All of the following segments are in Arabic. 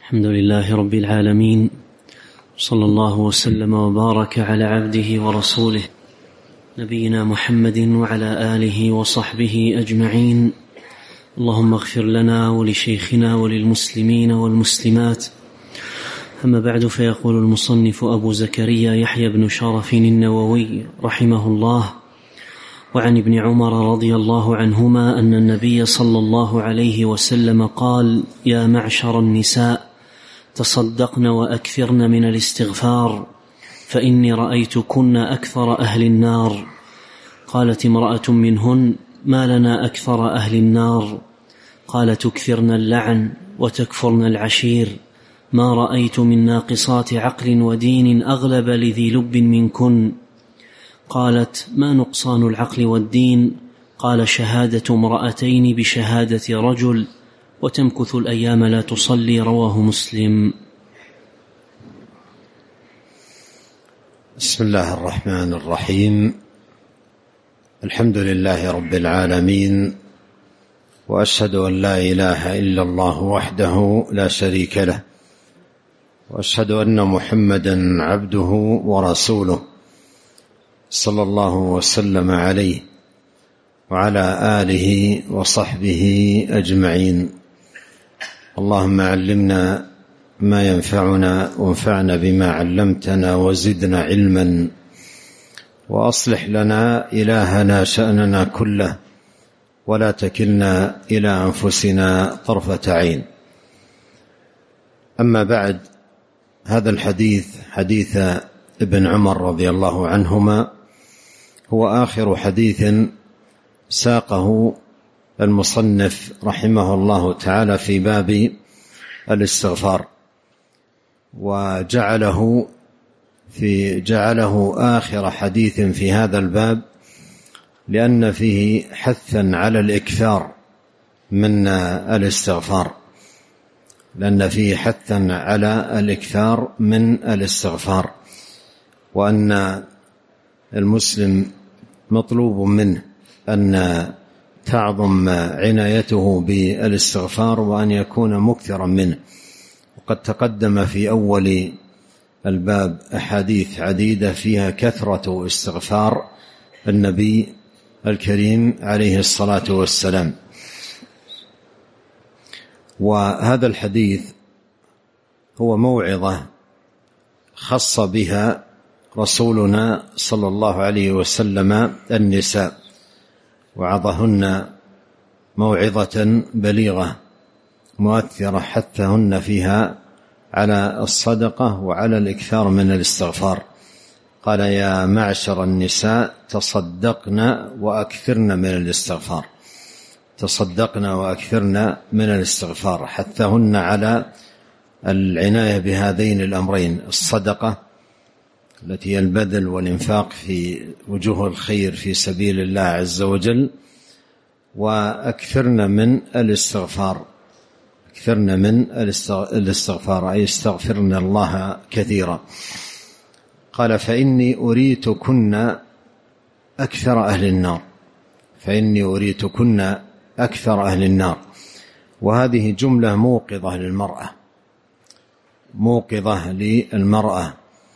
الحمد لله رب العالمين، صلى الله وسلم وبارك على عبده ورسوله نبينا محمد وعلى آله وصحبه أجمعين. اللهم اغفر لنا ولشيخنا وللمسلمين والمسلمات. أما بعد، فيقول المصنف أبو زكريا يحيى بن شرف النووي رحمه الله: وعن ابن عمر رضي الله عنهما أن النبي صلى الله عليه وسلم قال: يا معشر النساء، تصدقن وأكثرن من الاستغفار، فإني رأيتكن أكثر أهل النار. قالت امرأة منهن: ما لنا أكثر أهل النار؟ قال: تكثرن اللعن وتكفرن العشير، ما رأيت من ناقصات عقل ودين أغلب لذي لب منكن. قالت: ما نقصان العقل والدين؟ قال: شهادة امرأتين بشهادة رجل، وتمكث الأيام لا تصلي. رواه مسلم. بسم الله الرحمن الرحيم. الحمد لله رب العالمين، وأشهد أن لا إله إلا الله وحده لا شريك له، وأشهد أن محمدا عبده ورسوله، صلى الله وسلم عليه وعلى آله وصحبه أجمعين. اللهم علمنا ما ينفعنا، وانفعنا بما علمتنا، وزدنا علما، وأصلح لنا إلهنا شأننا كله، ولا تكلنا إلى أنفسنا طرفة عين. أما بعد، هذا الحديث حديث ابن عمر رضي الله عنهما هو آخر حديث ساقه المصنف رحمه الله تعالى في باب الاستغفار، وجعله آخر حديث في هذا الباب، لأن فيه حثا على الإكثار من الاستغفار، وأن المسلم مطلوب منه أن تعظم عنايته بالاستغفار، وأن يكون مكثرا منه. وقد تقدم في أول الباب أحاديث عديدة فيها كثرة استغفار النبي الكريم عليه الصلاة والسلام. وهذا الحديث هو موعظة خص بها رسولنا صلى الله عليه وسلم النساء، وعظهن موعظة بليغة مؤثرة، حثهن فيها على الصدقة وعلى الإكثار من الاستغفار. قال: يا معشر النساء، تصدقن وأكثرن من الاستغفار. حثهن على العناية بهذين الأمرين: الصدقة التي هي البذل والإنفاق في وجوه الخير في سبيل الله عز وجل، وأكثرن من الاستغفار، أي استغفرن الله كثيرا. قال: فإني أريتكن أكثر أهل النار. وهذه جملة موقظة للمرأة،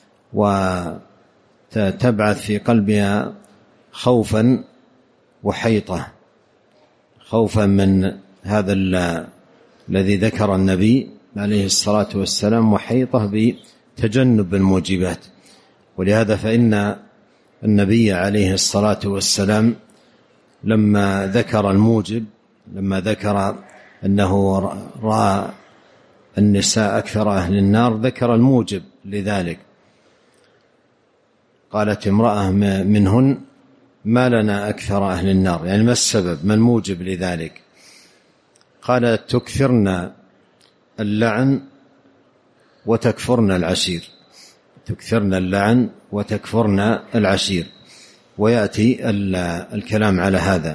وتبعث في قلبها خوفا وحيطة، خوفا من هذا الذي ذكر النبي عليه الصلاة والسلام، وحيطة بتجنب الموجبات. ولهذا فإن النبي عليه الصلاة والسلام لما ذكر أنه رأى النساء أكثر أهل النار، ذكر الموجب لذلك. قالت امرأة منهن: ما لنا أكثر أهل النار، يعني ما السبب، ما الموجب لذلك؟ قالت: تكثرن اللعن وتكفرن العشير. ويأتي الكلام على هذا.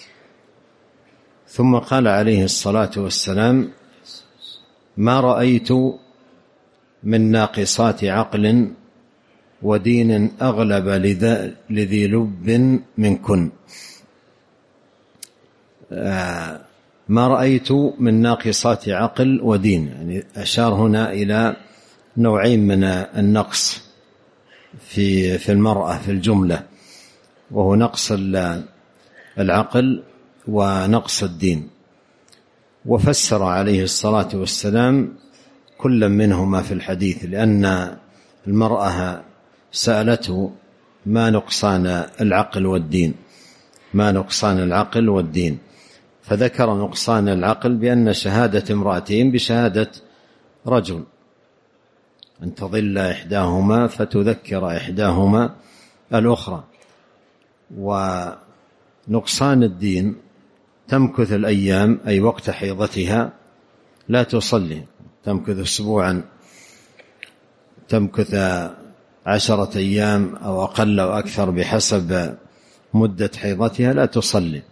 ثم قال عليه الصلاة والسلام: ما رأيت من ناقصات عقل ودين أغلب لذي لب منكن. ما رأيت من ناقصات عقل ودين. يعني أشار هنا إلى نوعين من النقص في المرأة في الجملة، وهو نقص العقل ونقص الدين. وفسر عليه الصلاة والسلام كل منهما في الحديث، لأن المرأة سألته ما نقصان العقل والدين، ما نقصان العقل والدين، فذكر نقصان العقل بأن شهادة امرأتين بشهادة رجل، أن تضل إحداهما فتذكر إحداهما الأخرى. ونقصان الدين تمكث الأيام، أي وقت حيضتها لا تصلي، تمكث أسبوعا، تمكث 10 أيام أو أقل أو أكثر بحسب مدة حيضتها لا تصلي.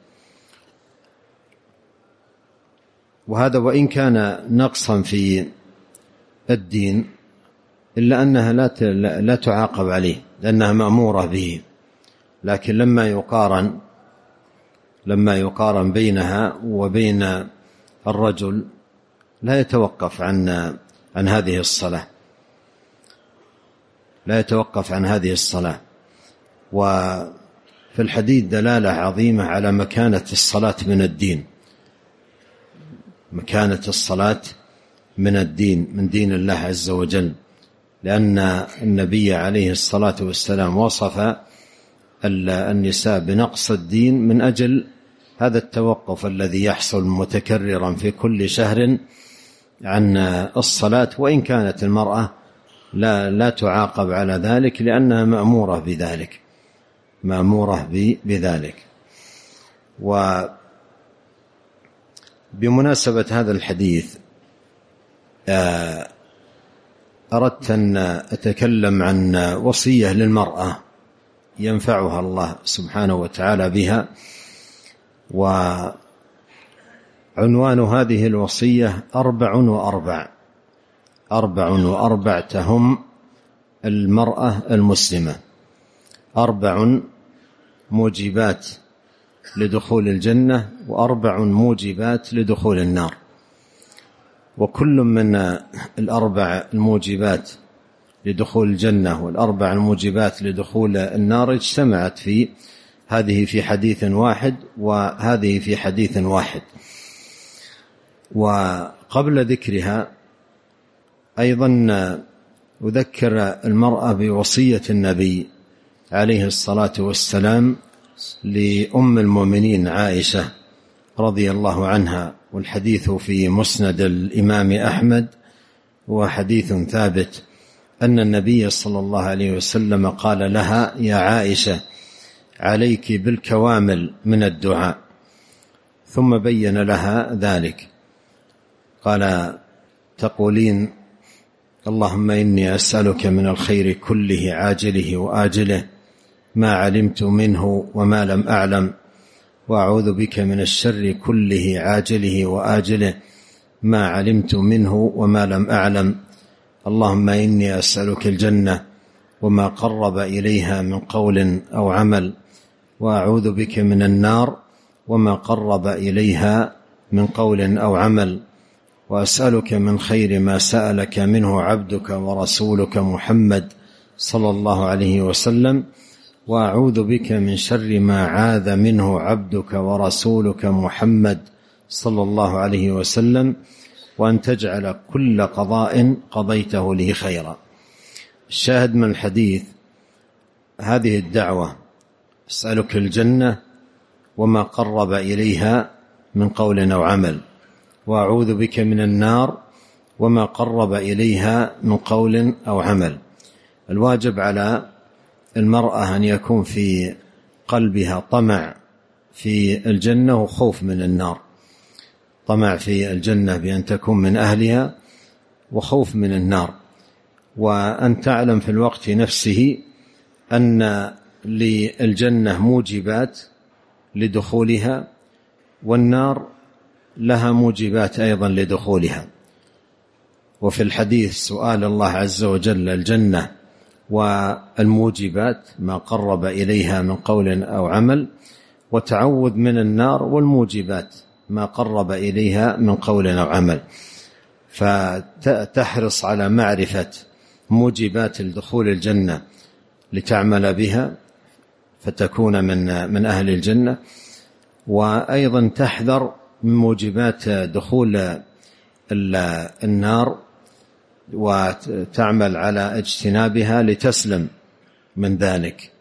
وهذا وإن كان نقصا في الدين إلا أنها لا تعاقب عليه لأنها مأمورة به، لكن لما يقارن بينها وبين الرجل لا يتوقف عن هذه الصلاة، لا يتوقف عن هذه الصلاة. وفي الحديث دلالة عظيمة على مكانة الصلاة من الدين، مكانة الصلاة من الدين، من دين الله عز وجل، لأن النبي عليه الصلاة والسلام وصف النساء بنقص الدين من أجل هذا التوقف الذي يحصل متكررا في كل شهر عن الصلاة، وإن كانت المرأة لا تعاقب على ذلك لأنها مأمورة بذلك، مأمورة بذلك. وبمناسبة هذا الحديث أردت أن أتكلم عن وصية للمرأة ينفعها الله سبحانه وتعالى بها. وعنوان هذه الوصية 4 تهم المرأة المسلمة، 4 موجبات لدخول الجنة و4 موجبات لدخول النار. وكل من 4 الموجبات لدخول الجنة و4 الموجبات لدخول النار اجتمعت هذه في حديث واحد وهذه في حديث واحد. وقبل ذكرها أيضا أذكر المرأة بوصية النبي عليه الصلاة والسلام لأم المؤمنين عائشة رضي الله عنها، والحديث في مسند الإمام أحمد، وحديث ثابت أن النبي صلى الله عليه وسلم قال لها: يا عائشة عليك بالكوامل من الدعاء. ثم بين لها ذلك، قال: تقولين: اللهم إني أسألك من الخير كله عاجله وآجله ما علمت منه وما لم أعلم، وأعوذ بك من الشر كله عاجله وآجله ما علمت منه وما لم أعلم، اللهم إني أسألك الجنة وما قرب إليها من قول أو عمل، وأعوذ بك من النار وما قرب إليها من قول أو عمل، وأسألك من خير ما سألك منه عبدك ورسولك محمد صلى الله عليه وسلم، وأعوذ بك من شر ما عاذ منه عبدك ورسولك محمد صلى الله عليه وسلم، وأن تجعل كل قضاء قضيته لي خيرا. الشاهد من الحديث هذه الدعوة: أسألك الجنة وما قرب إليها من قول أو عمل، وأعوذ بك من النار وما قرب إليها من قول أو عمل. الواجب على المرأة أن يكون في قلبها طمع في الجنة وخوف من النار، طمع في الجنة بأن تكون من أهلها وخوف من النار، وأن تعلم في الوقت نفسه أن للجنة موجبات لدخولها، والنار لها موجبات أيضا لدخولها. وفي الحديث سؤال الله عز وجل الجنة والموجبات ما قرب إليها من قول أو عمل، وتعوذ من النار والموجبات ما قرب إليها من قول أو عمل، فتحرص على معرفة موجبات دخول الجنة لتعمل بها فتكون من أهل الجنة، وأيضا تحذر من موجبات دخول النار وتعمل على اجتنابها لتسلم من ذلك.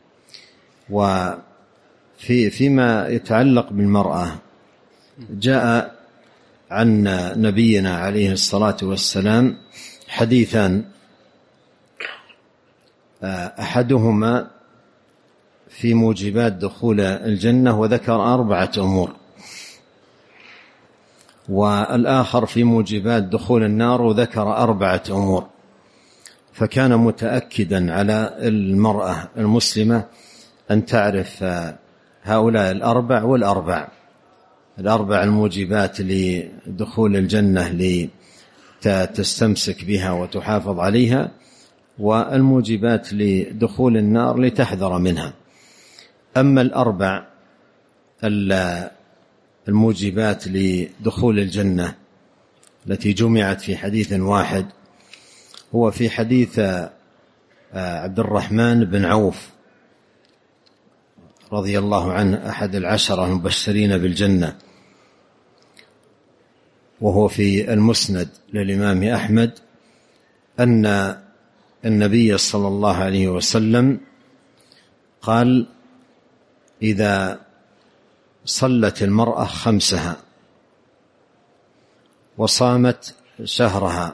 وفيما يتعلق بالمرأة جاء عن نبينا عليه الصلاة والسلام حديثان، أحدهما في موجبات دخول الجنة وذكر 4 أمور، والآخر في موجبات دخول النار وذكر 4 أمور. فكان متأكدا على المرأة المسلمة أن تعرف هؤلاء الأربع الموجبات لدخول الجنة لتستمسك بها وتحافظ عليها، والموجبات لدخول النار لتحذر منها. أما 4 الموجبات لدخول الجنة التي جمعت في حديث واحد، هو في حديث عبد الرحمن بن عوف رضي الله عنه أحد 10 المبشرين بالجنة، وهو في المسند للإمام أحمد، أن النبي صلى الله عليه وسلم قال: إذا صلت المرأة 5 وصامت شهرها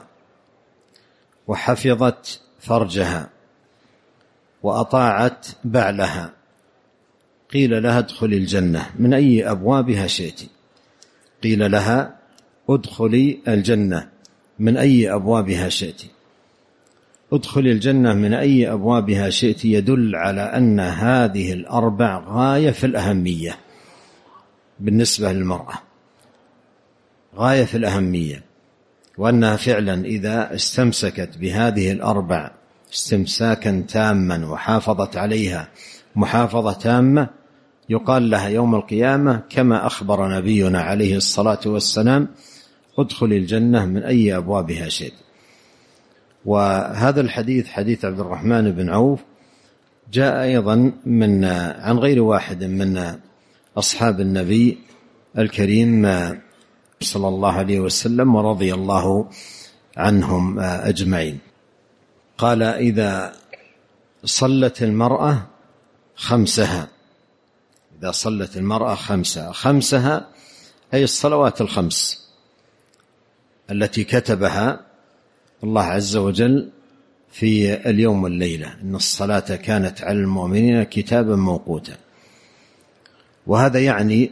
وحفظت فرجها وأطاعت بعلها قيل لها ادخلي الجنة من أي أبوابها شئت. قيل لها ادخلي الجنة من أي أبوابها شئت. ادخلي الجنة من أي أبوابها شئت يدل على أن هذه 4 غاية في الأهمية بالنسبة للمرأة، غاية في الأهمية، وأنها فعلا إذا استمسكت بهذه 4 استمساكا تاما وحافظت عليها محافظة تامة، يقال لها يوم القيامة كما أخبر نبينا عليه الصلاة والسلام: ادخل الجنة من أي أبوابها شئت. وهذا الحديث حديث عبد الرحمن بن عوف جاء أيضا عن غير واحد من أصحاب النبي الكريم صلى الله عليه وسلم ورضي الله عنهم أجمعين. قال: إذا صلت المرأة 5، إذا صلت المرأة 5 أي الصلوات 5 التي كتبها الله عز وجل في اليوم والليلة، إن الصلاة كانت على المؤمنين كتابا موقوتا. وهذا يعني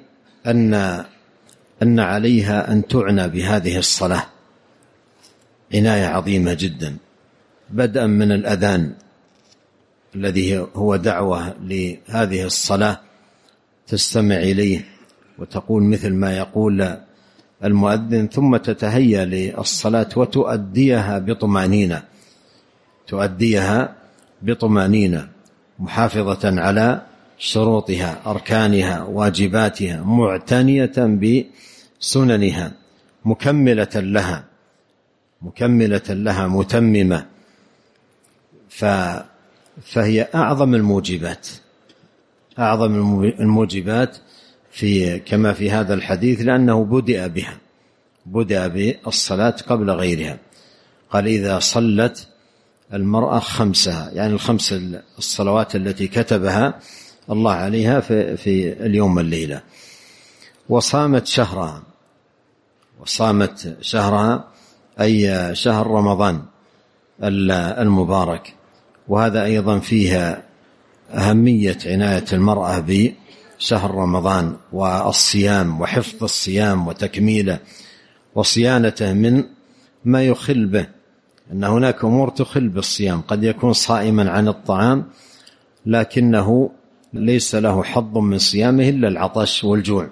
أن عليها أن تعنى بهذه الصلاة عناية عظيمة جدا، بدءا من الأذان الذي هو دعوة لهذه الصلاة، تستمع إليه وتقول مثل ما يقول المؤذن، ثم تتهيأ للصلاة وتؤديها بطمأنينة محافظة على شروطها أركانها واجباتها، معتنية بسننها، مكملة لها متممة. فهي أعظم الموجبات كما في هذا الحديث، لأنه بدأ بالصلاة قبل غيرها. قال: إذا صلت المرأة 5، يعني 5 الصلوات التي كتبها الله عليها في اليوم والليلة. وصامت شهرها أي شهر رمضان المبارك. وهذا أيضا فيها أهمية عناية المرأة بشهر رمضان والصيام وحفظ الصيام وتكميله وصيانته من ما يخل به، أن هناك أمور تخل بالصيام، قد يكون صائما عن الطعام لكنه ليس له حظ من صيامه إلا العطش والجوع.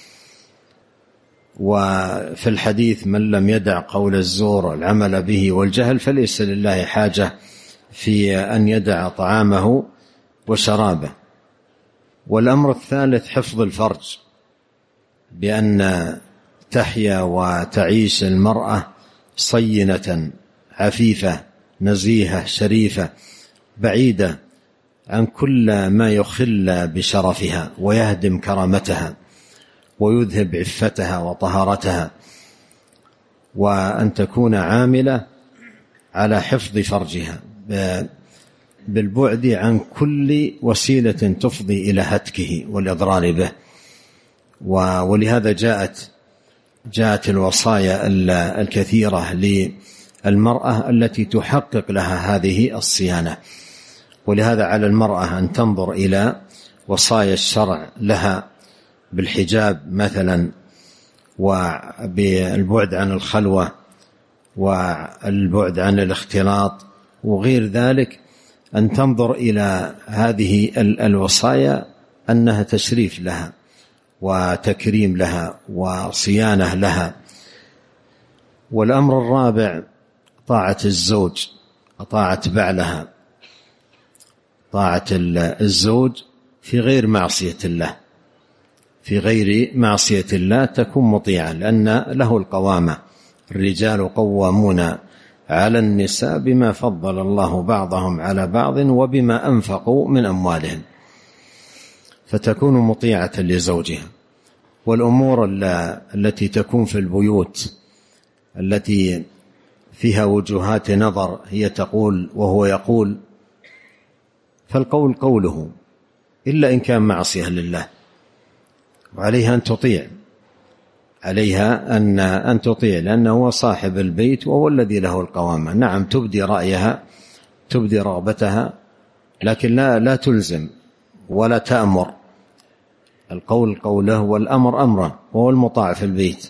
وفي الحديث: من لم يدع قول الزور العمل به والجهل فليس لله حاجة في أن يدع طعامه وشرابه. والأمر الثالث حفظ الفرج، بأن تحيا وتعيش المرأة صينة عفيفة نزيهة شريفة بعيدة عن كل ما يخل بشرفها ويهدم كرامتها ويذهب عفتها وطهارتها، وأن تكون عاملة على حفظ فرجها بالبعد عن كل وسيلة تفضي إلى هتكه والإضرار به. ولهذا جاءت الوصايا الكثيرة للمرأة التي تحقق لها هذه الصيانة. ولهذا على المرأة أن تنظر إلى وصايا الشرع لها بالحجاب مثلا، وبالبعد عن الخلوة والبعد عن الاختلاط وغير ذلك، أن تنظر إلى هذه الوصايا أنها تشريف لها وتكريم لها وصيانة لها. والأمر الرابع طاعة الزوج، طاعة بعلها، طاعة الزوج في غير معصية الله، في غير معصية الله تكون مطيعا، لأن له القوامة. الرجال قوامون على النساء بما فضل الله بعضهم على بعض وبما أنفقوا من أموالهم، فتكون مطيعة لزوجها. والأمور التي تكون في البيوت التي فيها وجهات نظر هي تقول وهو يقول، فالقول قوله إلا إن كان معصية لله، وعليها أن تطيع، عليها أن تطيع، لأنه هو صاحب البيت وهو الذي له القوامة. نعم تبدي رأيها تبدي رغبتها، لكن لا تلزم ولا تأمر. القول قوله والأمر أمره، وهو المطاع في البيت.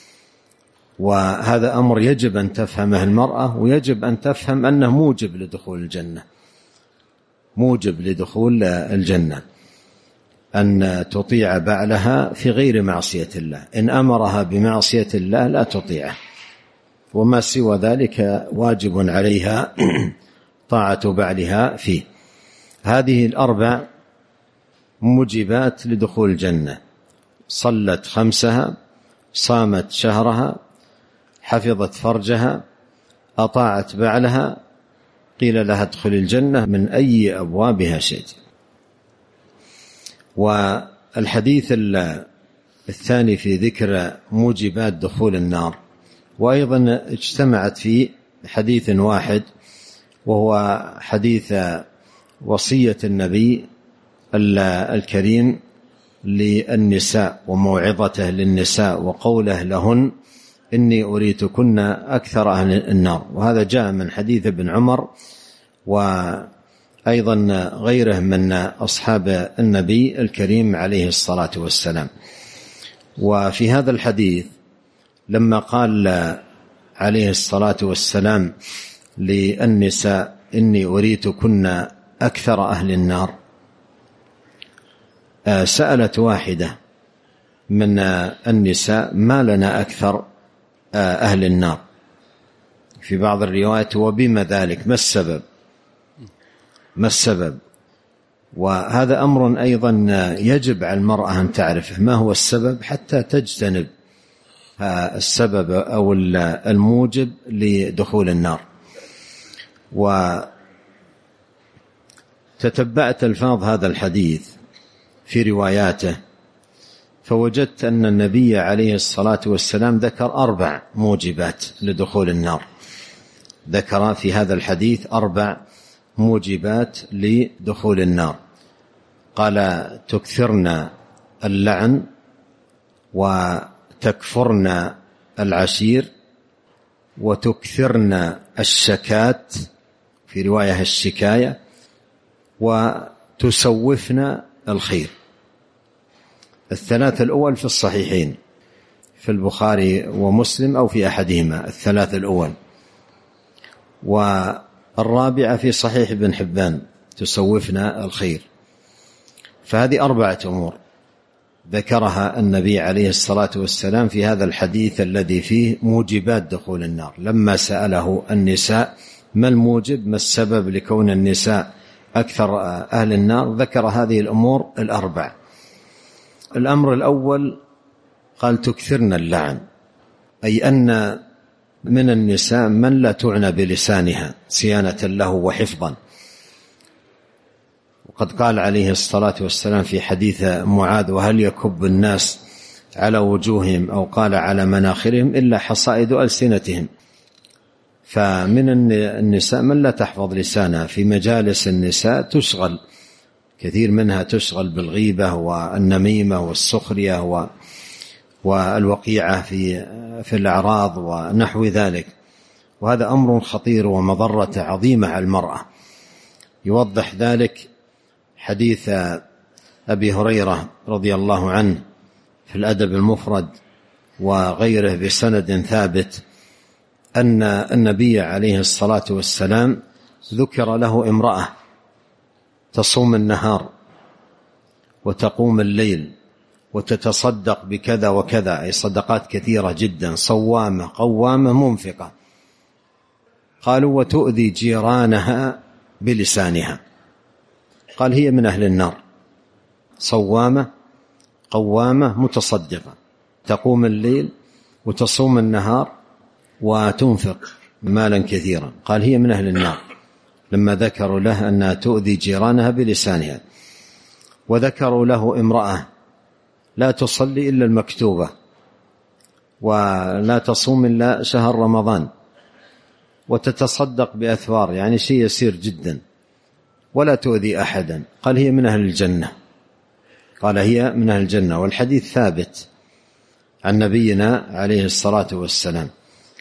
وهذا أمر يجب أن تفهمه المرأة، ويجب أن تفهم أنه موجب لدخول الجنة، موجب لدخول الجنة، أن تطيع بعلها في غير معصية الله. إن أمرها بمعصية الله لا تطيعه، وما سوى ذلك واجب عليها طاعة بعلها فيه. هذه الأربع موجبات لدخول الجنة: صلت خمسها، صامت شهرها، حفظت فرجها، أطاعت بعلها، قيل لها ادخل الجنة من أي أبوابها شئت. والحديث الثاني في ذكر موجبات دخول النار، وأيضا اجتمعت في حديث واحد، وهو حديث وصية النبي الكريم للنساء وموعظته للنساء وقوله لهن إني أريتكن أكثر أهل النار. وهذا جاء من حديث ابن عمر وأيضا غيره من أصحاب النبي الكريم عليه الصلاة والسلام. وفي هذا الحديث لما قال عليه الصلاة والسلام للنساء إني أريتكن أكثر أهل النار، سألت واحدة من النساء ما لنا أكثر أهل النار؟ في بعض الروايات وبما ذلك، ما السبب؟ وهذا أمر أيضا يجب على المرأة أن تعرفه، ما هو السبب حتى تجتنب السبب أو الموجب لدخول النار. وتتبعت ألفاظ هذا الحديث في رواياته، فوجدت أن النبي عليه الصلاة والسلام ذكر 4 موجبات لدخول النار. ذكر في هذا الحديث 4 موجبات لدخول النار. قال تكثرن اللعن، وتكفرن العشير، وتكثرن الشكات، في رواية الشكاية، وتسوفن الخير. الثلاث الأول في الصحيحين في البخاري ومسلم أو في أحدهما، الثلاث الأول. والرابعة في صحيح ابن حبان تسوفن الخير. فهذه 4 أمور ذكرها النبي عليه الصلاة والسلام في هذا الحديث الذي فيه موجبات دخول النار. لما سأله النساء ما الموجب، ما السبب لكون النساء أكثر أهل النار، ذكر هذه الأمور 4. الأمر الأول قال تكثرن اللعن، أي أن من النساء من لا تعنى بلسانها صيانة له وحفظا. وقد قال عليه الصلاة والسلام في حديث معاذ: وهل يكب الناس على وجوههم أو قال على مناخرهم إلا حصائد ألسنتهم. فمن النساء من لا تحفظ لسانها، في مجالس النساء تشغل، كثير منها تشغل بالغيبة والنميمة والسخرية والوقيعة في الأعراض ونحو ذلك، وهذا أمر خطير ومضرة عظيمة على المرأة. يوضح ذلك حديث أبي هريرة رضي الله عنه في الأدب المفرد وغيره بسند ثابت، أن النبي عليه الصلاة والسلام ذكر له امرأة تصوم النهار وتقوم الليل وتتصدق بكذا وكذا، أي صدقات كثيرة جدا، صوامة قوامة منفقة. قالوا: وتؤذي جيرانها بلسانها. قال: هي من أهل النار، صوامة قوامة متصدقة، تقوم الليل وتصوم النهار وتنفق مالا كثيرا. قال: هي من أهل النار، لما ذكروا له أنها تؤذي جيرانها بلسانها. وذكروا له امرأة لا تصلي إلا المكتوبة، ولا تصوم إلا شهر رمضان، وتتصدق بأثوار، يعني شيء يسير جدا، ولا تؤذي أحدا. قال: هي من أهل الجنة. قال: هي من أهل الجنة. والحديث ثابت عن نبينا عليه الصلاة والسلام.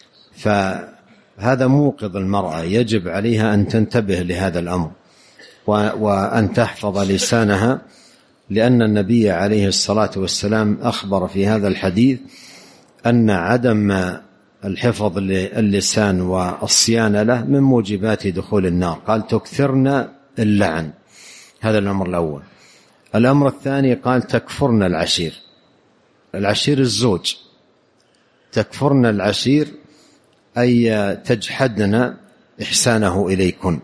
فهذا موقظ المرأة، يجب عليها أن تنتبه لهذا الأمر وأن تحفظ لسانها، لأن النبي عليه الصلاة والسلام أخبر في هذا الحديث أن عدم الحفظ للسان والصيانة له من موجبات دخول النار. قال: تكثرن اللعن. هذا الأمر الأول. الأمر الثاني قال: تكفرن العشير. العشير الزوج، تكفرن العشير أي تجحدن إحسانه إليكن.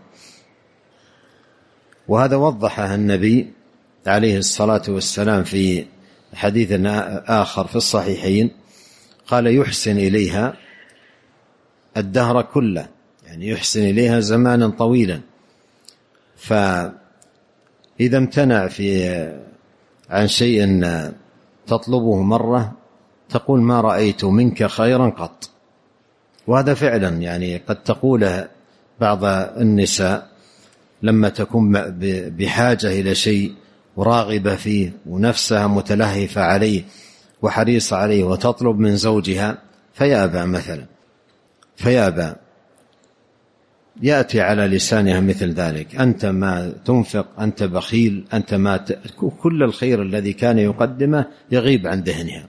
وهذا وضحه النبي عليه الصلاة والسلام في حديث آخر في الصحيحين، قال: يحسن إليها الدهر كله، يعني يحسن إليها زمانا طويلا. فإذا امتنع عن شيء تطلبه مرة تقول: ما رأيت منك خيرا قط. وهذا فعلا يعني قد تقوله بعض النساء لما تكون بحاجة إلى شيء وراغبة فيه ونفسها متلهفة عليه وحريصة عليه، وتطلب من زوجها فيأبى مثلا، فيأبى، يأتي على لسانها مثل ذلك: أنت ما تنفق، أنت بخيل، أنت ما كل الخير الذي كان يقدمه يغيب عن ذهنها.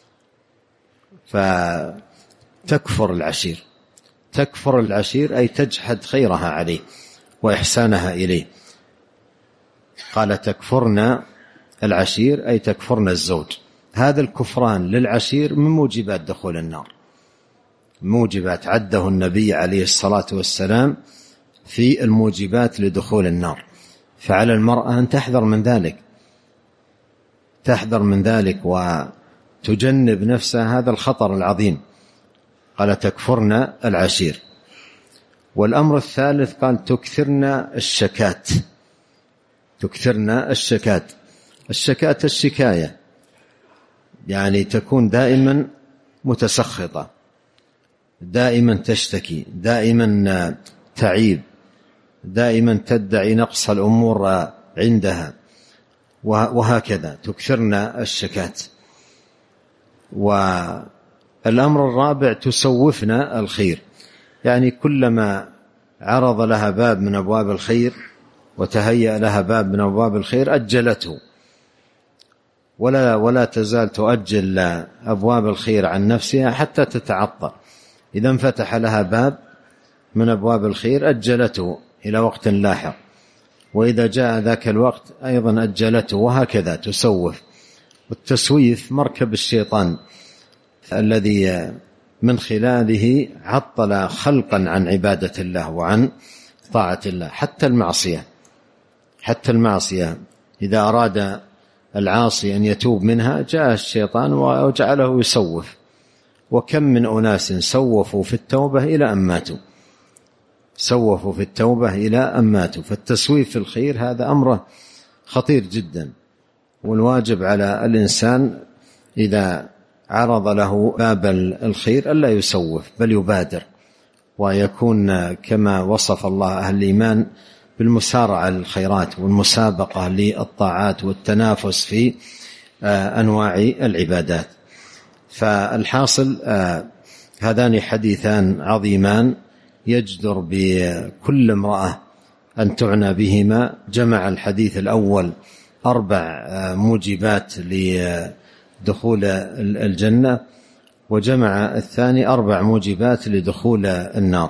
فتكفر العشير. تكفر العشير أي تجحد خيرها عليه وإحسانها إليه. قال: تكفرن العشير أي تكفرن الزوج. هذا الكفران للعشير من موجبات دخول النار، موجبات عده النبي عليه الصلاة والسلام في الموجبات لدخول النار. فعلى المرأة أن تحذر من ذلك، تحذر من ذلك وتجنب نفسها هذا الخطر العظيم. قال: تكفرن العشير. والأمر الثالث قال: تكثرن الشكات. تكثرن الشكات. الشكات الشكاية، يعني تكون دائما متسخطة، دائما تشتكي، دائما تعيب، دائما تدعي نقص الأمور عندها، وهكذا تكثرن الشكات. والأمر الرابع: تسوفن الخير، يعني كلما عرض لها باب من أبواب الخير وتهيأ لها باب من أبواب الخير أجلته، ولا تزال تؤجل أبواب الخير عن نفسها حتى تتعطل. إذا انفتح لها باب من أبواب الخير أجلته إلى وقت لاحق، وإذا جاء ذاك الوقت أيضا أجلته، وهكذا تسوف. والتسويف مركب الشيطان الذي من خلاله عطل خلقا عن عبادة الله وعن طاعة الله. حتى المعصية إذا أراد العاصي أن يتوب منها جاء الشيطان وجعله يسوف. وكم من أناس سوفوا في التوبة إلى أن ماتوا، سوفوا في التوبة إلى أن ماتوا. فالتسويف في الخير هذا أمر خطير جدا، والواجب على الإنسان إذا عرض له باب الخير ألا يسوف بل يبادر، ويكون كما وصف الله أهل الإيمان بالمسارعة للخيرات والمسابقة للطاعات والتنافس في أنواع العبادات. فالحاصل هذان حديثان عظيمان يجدر بكل امرأة أن تعنى بهما. جمع الحديث الأول 4 موجبات لدخول الجنة، وجمع الثاني 4 موجبات لدخول النار.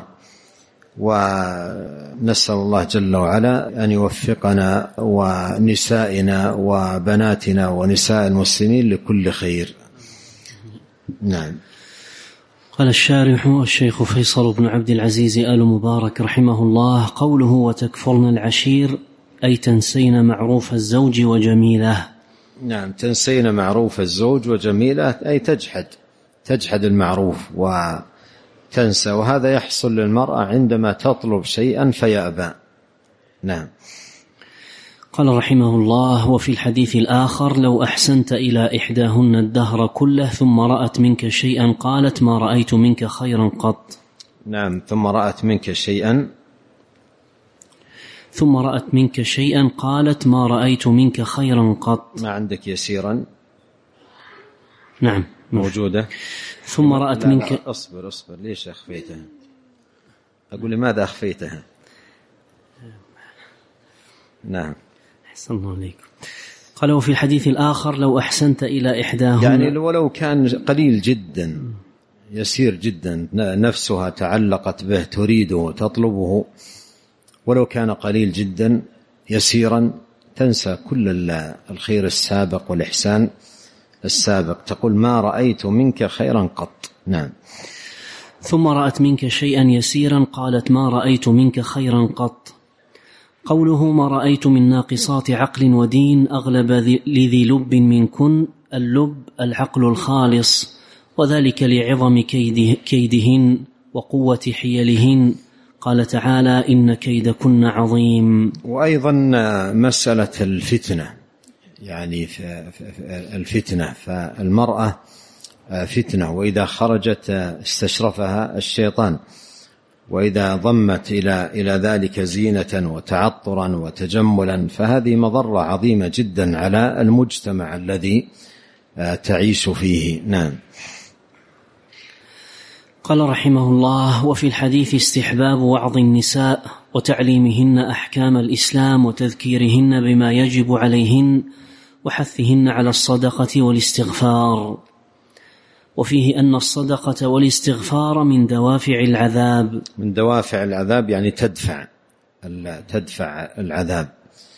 ونسأل الله جل وعلا أن يوفقنا ونسائنا وبناتنا ونساء المسلمين لكل خير. نعم. قال الشارح الشيخ فيصل بن عبد العزيز آل مبارك رحمه الله: قوله وتكفرن العشير أي تنسين معروف الزوج وجميله. نعم، تنسين معروف الزوج وجميله أي تجحد المعروف وتنسى، وهذا يحصل للمرأة عندما تطلب شيئا فيأبى. نعم. قال رحمه الله: وفي الحديث الآخر: لو أحسنت إلى إحداهن الدهر كله ثم رأت منك شيئا قالت ما رأيت منك خيرا قط. نعم، ثم رأت منك شيئا قالت ما رأيت منك خيرا قط. ما عندك يسيرا؟ نعم موجودة. ثم رأت منك. أصبر ليش أخفيتها؟ أقول لماذا أخفيتها؟ نعم. أحسن الله عليكم. قال: وفي الحديث الآخر: لو أحسنت إلى إحداهن، يعني ولو كان قليل جدا يسير جدا نفسها تعلقت به تريده وتطلبه، ولو كان قليل جدا يسيرا تنسى كل الخير السابق والإحسان السابق، تقول ما رأيت منك خيرا قط. نعم. ثم رأت منك شيئا يسيرا قالت ما رأيت منك خيرا قط. قوله ما رأيت من ناقصات عقل ودين أغلب لذي لب منكن. اللب العقل الخالص، وذلك لعظم كيدهن وقوة حيلهن. قال تعالى: إن كيدكن عظيم. وأيضا مسألة الفتنة، يعني الفتنة، فالمرأة فتنة، وإذا خرجت استشرفها الشيطان، وإذا ضمت إلى ذلك زينة وتعطرا وتجملا فهذه مضرة عظيمة جدا على المجتمع الذي تعيش فيه. نعم. قال رحمه الله: وفي الحديث استحباب وعظ النساء وتعليمهن أحكام الإسلام وتذكيرهن بما يجب عليهن وحثهن على الصدقة والاستغفار. وفيه أن الصدقة والاستغفار من دوافع العذاب. من دوافع العذاب يعني تدفع العذاب.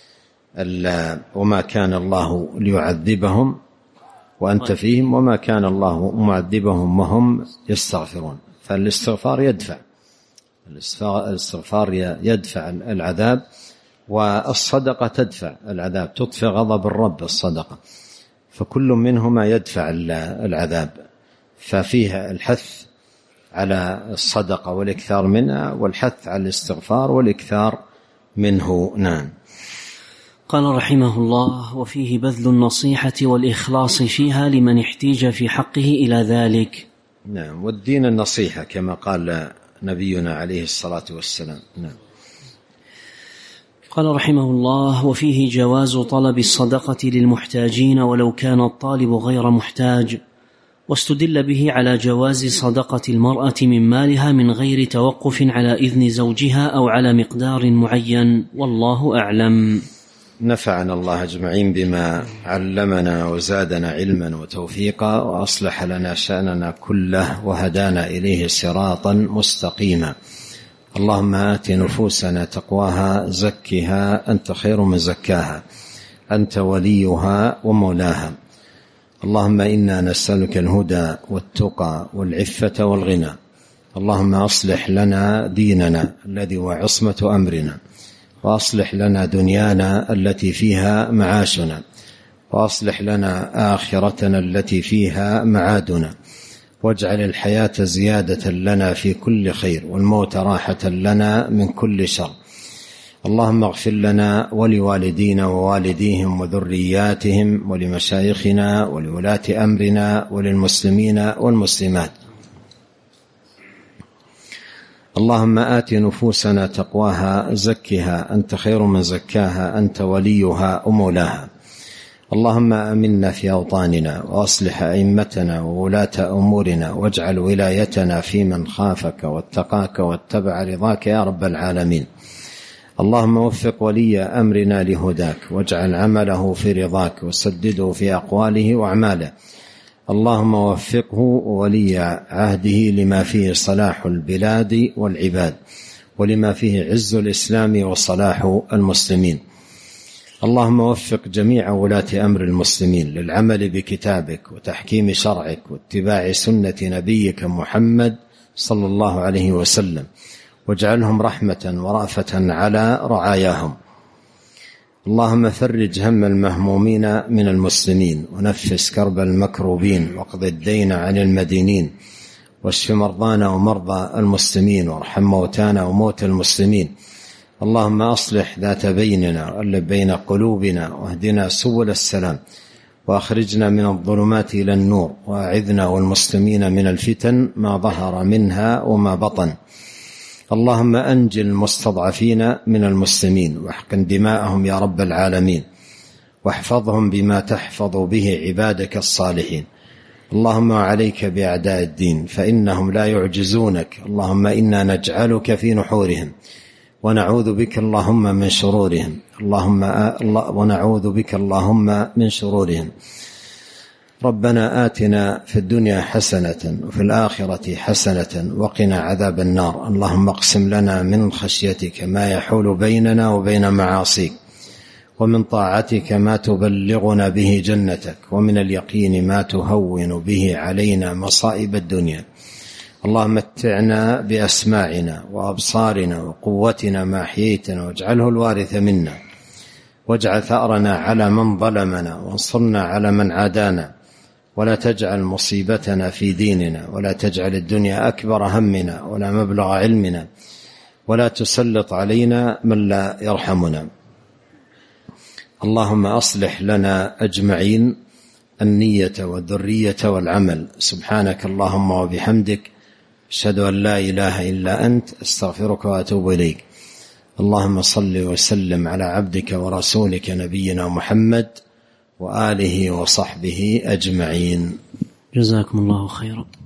وما كان الله ليعذبهم وأنت فيهم وما كان الله معذبهم وهم يستغفرون. فالاستغفار يدفع العذاب، والصدقة تدفع العذاب، تطفئ غضب الرب الصدقة، فكل منهما يدفع العذاب. ففيها الحث على الصدقة والإكثار منها، والحث على الاستغفار والإكثار منه. نعم. قال رحمه الله: وفيه بذل النصيحة والإخلاص فيها لمن احتيج في حقه إلى ذلك. نعم. والدين النصيحة كما قال نبينا عليه الصلاة والسلام. نعم. قال رحمه الله: وفيه جواز طلب الصدقة للمحتاجين ولو كان الطالب غير محتاج، واستدل به على جواز صدقة المرأة من مالها من غير توقف على إذن زوجها أو على مقدار معين، والله أعلم. نفعنا الله أجمعين بما علمنا وزادنا علما وتوفيقا، وأصلح لنا شأننا كله وهدانا إليه صراطا مستقيما. اللهم آت نفوسنا تقواها زكها أنت خير من زكاها أنت وليها ومولاها. اللهم إنا نسألك الهدى والتقى والعفة والغنى. اللهم أصلح لنا ديننا الذي هو عصمة أمرنا، وأصلح لنا دنيانا التي فيها معاشنا، وأصلح لنا آخرتنا التي فيها معادنا، واجعل الحياة زيادة لنا في كل خير، والموت راحة لنا من كل شر. اللهم اغفر لنا ولوالدينا ووالديهم وذرياتهم ولمشايخنا ولولاة أمرنا وللمسلمين والمسلمات. اللهم آت نفوسنا تقواها زكها أنت خير من زكاها أنت وليها ومولاها. اللهم آمنا في أوطاننا وأصلح أئمتنا وولاة أمورنا، واجعل ولايتنا في من خافك واتقاك واتبع رضاك يا رب العالمين. اللهم وفق ولي أمرنا لهداك، واجعل عمله في رضاك، وسدده في أقواله وأعماله. اللهم وفقه ولي عهده لما فيه صلاح البلاد والعباد، ولما فيه عز الإسلام وصلاح المسلمين. اللهم وفق جميع ولاة أمر المسلمين للعمل بكتابك وتحكيم شرعك واتباع سنة نبيك محمد صلى الله عليه وسلم، واجعلهم رحمة ورأفة على رعاياهم. اللهم فرج هم المهمومين من المسلمين، ونفس كرب المكروبين، واقض الدين عن المدينين، واشف مرضانا ومرضى المسلمين، وارحم موتانا وموتى المسلمين. اللهم أصلح ذات بيننا وألف بين قلوبنا، واهدنا سبل السلام، وأخرجنا من الظلمات إلى النور، وأعذنا والمسلمين من الفتن ما ظهر منها وما بطن. اللهم أنجِ المستضعفين من المسلمين، واحقن دماءهم يا رب العالمين، واحفظهم بما تحفظ به عبادك الصالحين. اللهم عليك بأعداء الدين فإنهم لا يعجزونك. اللهم إنا نجعلك في نحورهم، ونعوذ بك اللهم من شرورهم. ونعوذ بك اللهم من شرورهم. ربنا آتنا في الدنيا حسنة وفي الآخرة حسنة وقنا عذاب النار. اللهم اقسم لنا من خشيتك ما يحول بيننا وبين معاصيك، ومن طاعتك ما تبلغنا به جنتك، ومن اليقين ما تهون به علينا مصائب الدنيا. اللهم متعنا بأسماعنا وأبصارنا وقوتنا ما أحييتنا، واجعله الوارث منا، واجعل ثأرنا على من ظلمنا، وانصرنا على من عادانا، ولا تجعل مصيبتنا في ديننا، ولا تجعل الدنيا أكبر همنا ولا مبلغ علمنا، ولا تسلط علينا من لا يرحمنا. اللهم أصلح لنا أجمعين النية والذرية والعمل. سبحانك اللهم وبحمدك، أشهد أن لا إله إلا أنت، أستغفرك وأتوب إليك. اللهم صل وسلم على عبدك ورسولك نبينا محمد وآله وصحبه أجمعين. جزاكم الله خيرا.